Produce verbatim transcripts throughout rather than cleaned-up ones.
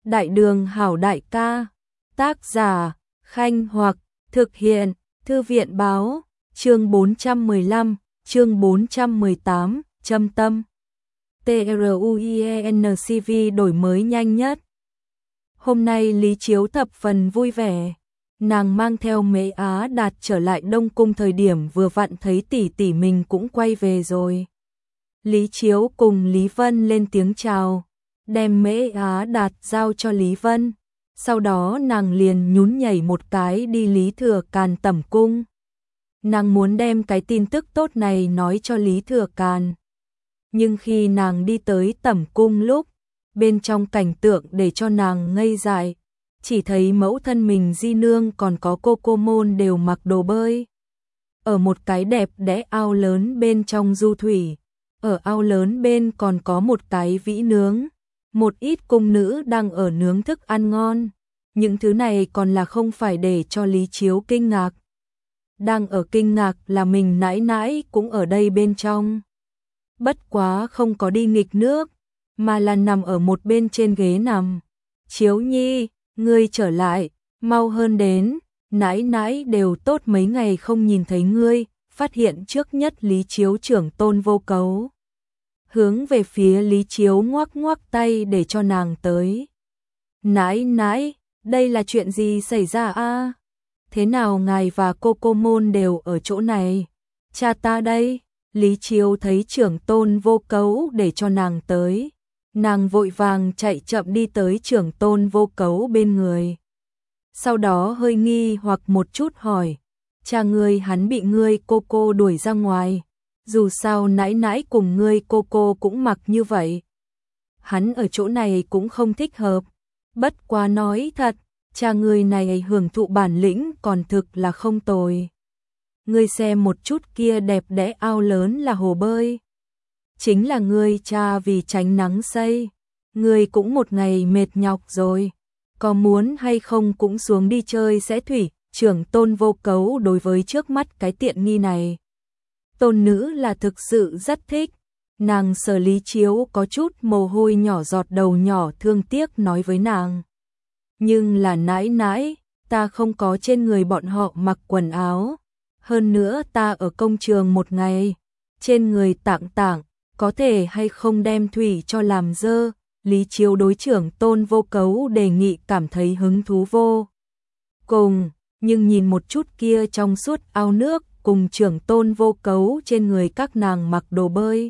Đại đường hảo đại ca. Tác giả Khanh Hoặc. Thực hiện Thư viện báo. Chương bốn trăm mười lăm, chương bốn trăm mười tám, Châm tâm. TRUIENCV đổi mới nhanh nhất. Hôm nay Lý Chiếu thập phần vui vẻ. Nàng mang theo Mễ Á Đạt trở lại Đông Cung thời điểm vừa vặn thấy tỷ tỷ mình cũng quay về rồi. Lý Chiếu cùng Lý Vân lên tiếng chào, đem Mễ Á Đạt giao cho Lý Vân. Sau đó nàng liền nhún nhảy một cái đi Lý Thừa Càn tẩm cung. Nàng muốn đem cái tin tức tốt này nói cho Lý Thừa Càn. Nhưng khi nàng đi tới tẩm cung lúc, bên trong cảnh tượng để cho nàng ngây dại, chỉ thấy mẫu thân mình Di Nương còn có cô cô môn đều mặc đồ bơi. Ở một cái đẹp đẽ ao lớn bên trong du thủy, ở ao lớn bên còn có một cái vĩ nướng, một ít cung nữ đang ở nướng thức ăn ngon. Những thứ này còn là không phải để cho Lý Chiếu kinh ngạc. Đang ở kinh ngạc là mình nãi nãi cũng ở đây bên trong. Bất quá không có đi nghịch nước, mà là nằm ở một bên trên ghế nằm. Chiếu nhi, ngươi trở lại, mau hơn đến, nãi nãi đều tốt mấy ngày không nhìn thấy ngươi. Phát hiện trước nhất Lý Chiếu trưởng tôn Vô Cấu, hướng về phía Lý Chiếu ngoắc ngoắc tay để cho nàng tới. Nãi nãi, đây là chuyện gì xảy ra a? Thế nào ngài và cô cô môn đều ở chỗ này? Cha ta đây. Lý Chiếu thấy trưởng tôn Vô Cấu để cho nàng tới, nàng vội vàng chạy chậm đi tới trưởng tôn Vô Cấu bên người. Sau đó hơi nghi hoặc một chút hỏi, cha ngươi hắn bị ngươi cô cô đuổi ra ngoài, dù sao nãi nãi cùng ngươi cô cô cũng mặc như vậy. Hắn ở chỗ này cũng không thích hợp, bất quá nói thật, cha ngươi này hưởng thụ bản lĩnh còn thực là không tồi. Ngươi xem một chút kia đẹp đẽ ao lớn là hồ bơi. Chính là ngươi cha vì tránh nắng xây. Ngươi cũng một ngày mệt nhọc rồi. Có muốn hay không cũng xuống đi chơi sẽ thủy. Trưởng tôn Vô Cấu đối với trước mắt cái tiện nghi này, tôn nữ là thực sự rất thích. Nàng sờ Lý Chiếu có chút mồ hôi nhỏ giọt đầu nhỏ thương tiếc nói với nàng. Nhưng là nãi nãi, ta không có trên người bọn họ mặc quần áo. Hơn nữa ta ở công trường một ngày, trên người tạng tạng, có thể hay không đem thủy cho làm dơ. Lý Chiếu đối trưởng tôn Vô Cấu đề nghị cảm thấy hứng thú vô cùng, nhưng nhìn một chút kia trong suốt ao nước cùng trưởng tôn Vô Cấu trên người các nàng mặc đồ bơi.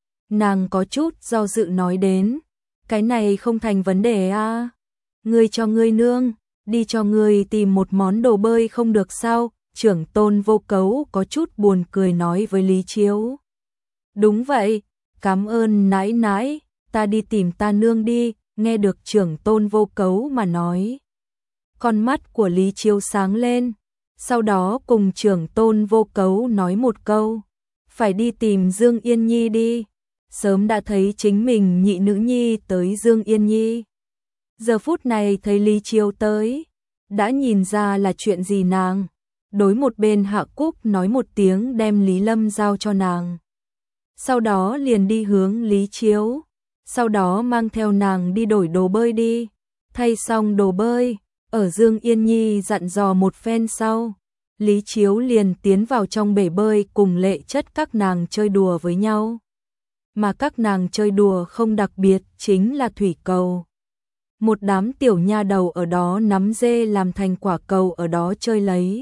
Nàng có chút do dự nói đến, cái này không thành vấn đề a. À? Ngươi cho ngươi nương, đi cho ngươi tìm một món đồ bơi không được sao? Trưởng tôn Vô Cấu có chút buồn cười nói với Lý Chiếu. Đúng vậy, cảm ơn nãi nãi, ta đi tìm ta nương đi. Nghe được trưởng tôn Vô Cấu mà nói, con mắt của Lý Chiếu sáng lên, sau đó cùng trưởng tôn Vô Cấu nói một câu, phải đi tìm Dương Yên Nhi đi. Sớm đã thấy chính mình nhị nữ nhi tới Dương Yên Nhi, giờ phút này thấy Lý Chiếu tới, đã nhìn ra là chuyện gì. Nàng đối một bên Hạ Cúc nói một tiếng đem Lý Lâm giao cho nàng, sau đó liền đi hướng Lý Chiếu, sau đó mang theo nàng đi đổi đồ bơi đi. Thay xong đồ bơi, ở Dương Yên Nhi dặn dò một phen sau, Lý Chiếu liền tiến vào trong bể bơi cùng Lệ Chất các nàng chơi đùa với nhau. Mà các nàng chơi đùa không đặc biệt chính là thủy cầu. Một đám tiểu nha đầu ở đó nắm dê làm thành quả cầu ở đó chơi lấy.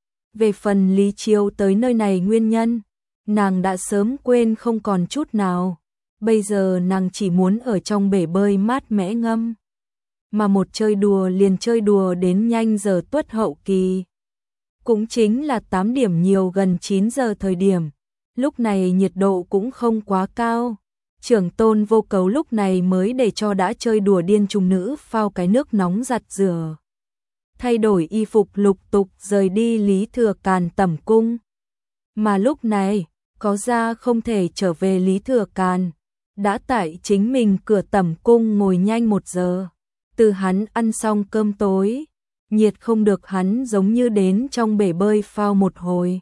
Về phần Lý Chiếu tới nơi này nguyên nhân, nàng đã sớm quên không còn chút nào. Bây giờ nàng chỉ muốn ở trong bể bơi mát mẻ ngâm. Mà một chơi đùa liền chơi đùa đến nhanh giờ tuất hậu kỳ. Cũng chính là tám điểm nhiều gần chín giờ thời điểm. Lúc này nhiệt độ cũng không quá cao. Trưởng tôn Vô Cấu lúc này mới để cho đã chơi đùa điên trùng nữ phao cái nước nóng giặt rửa. Thay đổi y phục lục tục rời đi Lý Thừa Càn tẩm cung. Mà lúc này, có ra không thể trở về Lý Thừa Càn, đã tại chính mình cửa tẩm cung ngồi nhanh một giờ. Từ hắn ăn xong cơm tối, nhiệt không được hắn giống như đến trong bể bơi phao một hồi.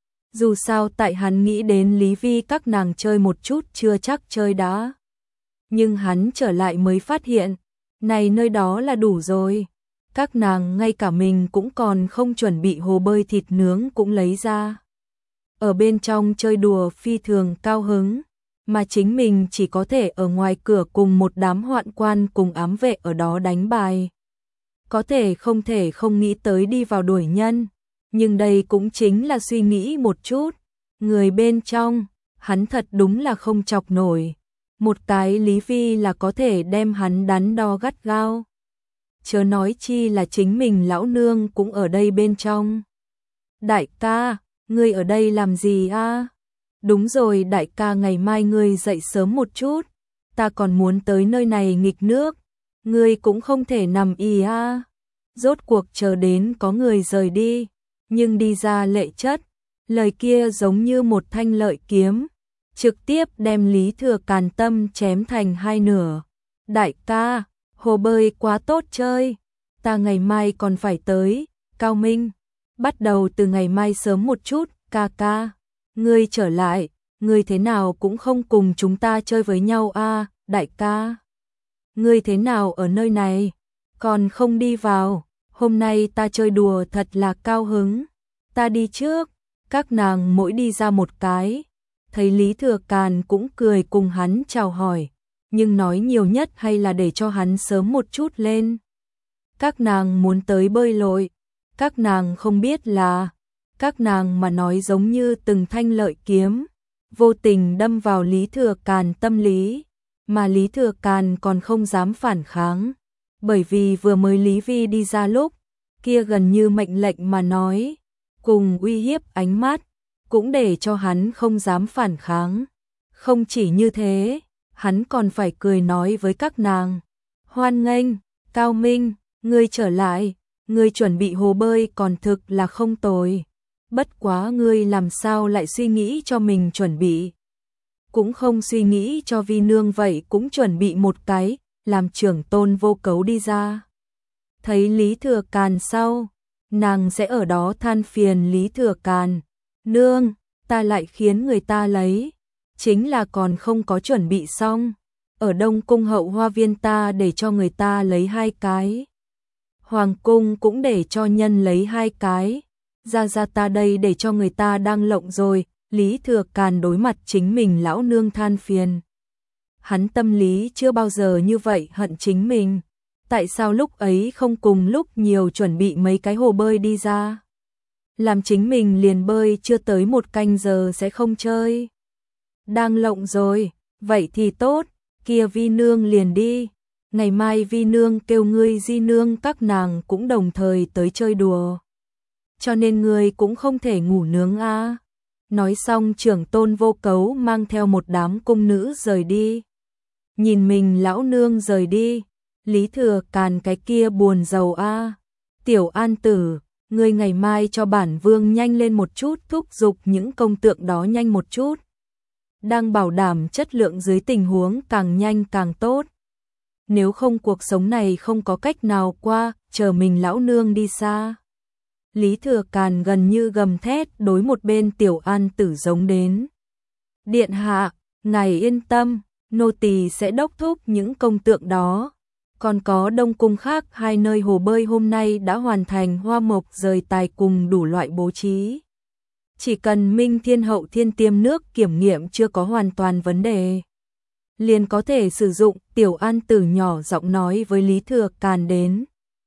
Dù sao tại hắn nghĩ đến Lý Vi các nàng chơi một chút chưa chắc chơi đã. Nhưng hắn trở lại mới phát hiện, Này nơi đó là đủ rồi. Các nàng ngay cả mình cũng còn không chuẩn bị hồ bơi thịt nướng cũng lấy ra. Ở bên trong chơi đùa phi thường cao hứng, mà chính mình chỉ có thể ở ngoài cửa cùng một đám hoạn quan cùng ám vệ ở đó đánh bài. Có thể không thể không nghĩ tới đi vào đuổi nhân, nhưng đây cũng chính là suy nghĩ một chút. Người bên trong, hắn thật đúng là không chọc nổi. Một cái Lý Vi là có thể đem hắn đắn đo gắt gao. Chớ nói chi là chính mình lão nương cũng ở đây bên trong. Đại ca, ngươi ở đây làm gì a? Đúng rồi đại ca, ngày mai ngươi dậy sớm một chút, ta còn muốn tới nơi này nghịch nước, ngươi cũng không thể nằm ì a. Rốt cuộc chờ đến có người rời đi, nhưng đi ra Lệ Chất, lời kia giống như một thanh lợi kiếm, trực tiếp đem Lý Thừa Càn tâm chém thành hai nửa. Đại ca, hồ bơi quá tốt chơi, ta ngày mai còn phải tới. Cao Minh, bắt đầu từ ngày mai sớm một chút. Ca ca, ngươi trở lại, ngươi thế nào cũng không cùng chúng ta chơi với nhau a. Đại ca, ngươi thế nào ở nơi này, còn không đi vào, hôm nay ta chơi đùa thật là cao hứng, ta đi trước. Các nàng mỗi đi ra một cái, thấy Lý Thừa Càn cũng cười cùng hắn chào hỏi, nhưng nói nhiều nhất hay là để cho hắn sớm một chút lên. Các nàng muốn tới bơi lội, các nàng không biết là, các nàng mà nói giống như từng thanh lợi kiếm, vô tình đâm vào Lý Thừa Càn tâm lý, mà Lý Thừa Càn còn không dám phản kháng, bởi vì vừa mới Lý Vi đi ra lúc, kia gần như mệnh lệnh mà nói, cùng uy hiếp ánh mắt, cũng để cho hắn không dám phản kháng. Không chỉ như thế, hắn còn phải cười nói với các nàng, hoan nghênh, Cao Minh, ngươi trở lại, ngươi chuẩn bị hồ bơi còn thực là không tồi. Bất quá ngươi làm sao lại suy nghĩ cho mình chuẩn bị, cũng không suy nghĩ cho Vi nương vậy cũng chuẩn bị một cái, làm trưởng tôn Vô Cấu đi ra. Thấy Lý Thừa Càn sau, nàng sẽ ở đó than phiền Lý Thừa Càn, nương, ta lại khiến người ta lấy, chính là còn không có chuẩn bị xong, ở Đông Cung hậu hoa viên ta để cho người ta lấy hai cái, Hoàng Cung cũng để cho nhân lấy hai cái, ra ra ta đây để cho người ta đang lộng rồi. Lý Thừa Càn đối mặt chính mình lão nương than phiền. Hắn tâm lý chưa bao giờ như vậy hận chính mình. Tại sao lúc ấy không cùng lúc nhiều chuẩn bị mấy cái hồ bơi đi ra? Làm chính mình liền bơi chưa tới một canh giờ sẽ không chơi. Đang lộng rồi, vậy thì tốt, kia Vi nương liền đi. Ngày mai Vi nương kêu ngươi Di nương các nàng cũng đồng thời tới chơi đùa. Cho nên ngươi cũng không thể ngủ nướng a. Nói xong trưởng tôn Vô Cấu mang theo một đám cung nữ rời đi. Nhìn mình lão nương rời đi, Lý Thừa Càn cái kia buồn rầu a. Tiểu An Tử, ngươi ngày mai cho bản vương nhanh lên một chút, thúc giục những công tượng đó nhanh một chút. Đang bảo đảm chất lượng dưới tình huống càng nhanh càng tốt. Nếu không cuộc sống này không có cách nào qua, chờ mình lão nương đi xa. Lý Thừa Càn gần như gầm thét đối một bên Tiểu An Tử giống đến. Điện hạ, ngài yên tâm, nô tỳ sẽ đốc thúc những công tượng đó. Còn có Đông Cung khác hai nơi hồ bơi hôm nay đã hoàn thành hoa mộc rời tài cùng đủ loại bố trí. Chỉ cần Minh Thiên Hậu Thiên tiêm nước kiểm nghiệm chưa có hoàn toàn vấn đề, liền có thể sử dụng. Tiểu An Tử nhỏ giọng nói với Lý Thừa Càn đến.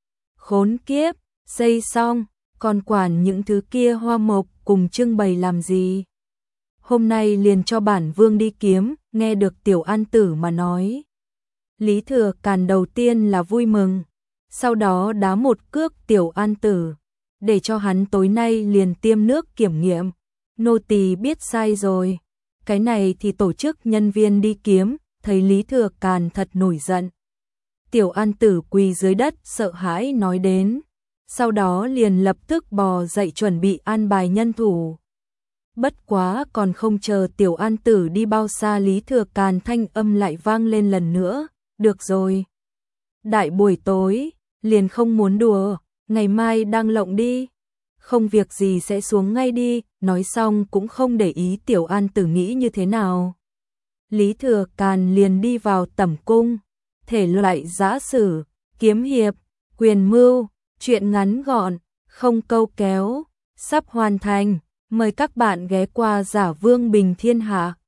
Khốn kiếp, xây xong, còn quản những thứ kia hoa mộc cùng trưng bày làm gì? Hôm nay liền cho bản vương đi kiếm. Nghe được Tiểu An Tử mà nói, Lý Thừa Càn đầu tiên là vui mừng, sau đó đá một cước Tiểu An Tử, để cho hắn tối nay liền tiêm nước kiểm nghiệm. Nô tỳ biết sai rồi. Cái này thì tổ chức nhân viên đi kiếm. Thấy Lý Thừa Càn thật nổi giận, Tiểu An Tử quỳ dưới đất sợ hãi nói đến, sau đó liền lập tức bò dậy chuẩn bị an bài nhân thủ. Bất quá còn không chờ Tiểu An Tử đi bao xa, Lý Thừa Càn thanh âm lại vang lên lần nữa, được rồi. Đại buổi tối, liền không muốn đùa, ngày mai đang lộng đi. Không việc gì sẽ xuống ngay đi. Nói xong cũng không để ý Tiểu An Tử nghĩ như thế nào. Lý Thừa Càn liền đi vào tẩm cung, thể loại giã sử, kiếm hiệp, quyền mưu, truyện ngắn gọn, không câu kéo, sắp hoàn thành. Mời các bạn ghé qua Giả Vương Bình Thiên Hạ.